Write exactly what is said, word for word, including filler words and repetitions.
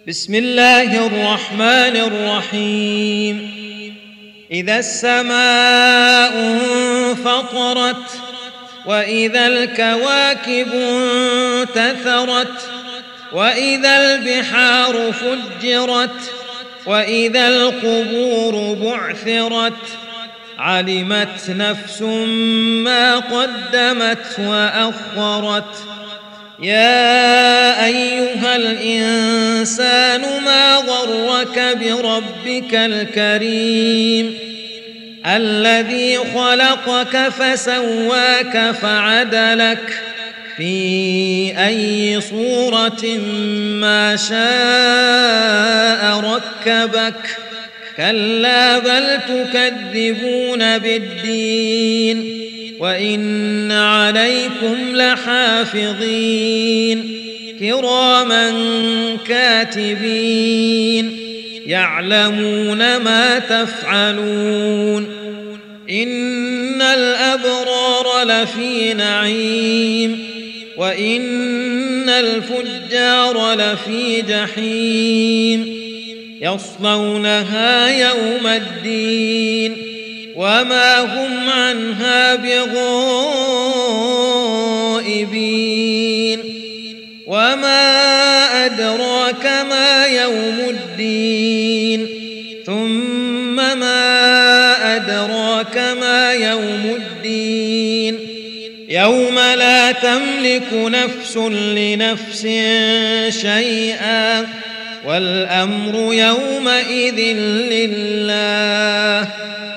بسم الله الرحمن الرحيم. إذا السماء انفطرت وإذا الكواكب انتثرت وإذا البحار فجرت وإذا القبور بعثرت علمت نفس ما قدمت وأخرت. يا أيها الإنسان ما غرك بربك الكريم الذي خلقك فسواك فعدلك في أي صورة ما شاء ركبك. كلا بل تكذبون بالدين وإن عليكم لحافظين كراما كاتبين يعلمون ما تفعلون. إن الأبرار لفي نعيم وإن الفجار لفي جحيم يصلونها يوم الدين وما هم عنها بغائبين. وما أدراك ما يوم الدين ثم ما أدراك ما يوم الدين يوم لا تملك نفس لنفس شيئا والأمر يومئذ لله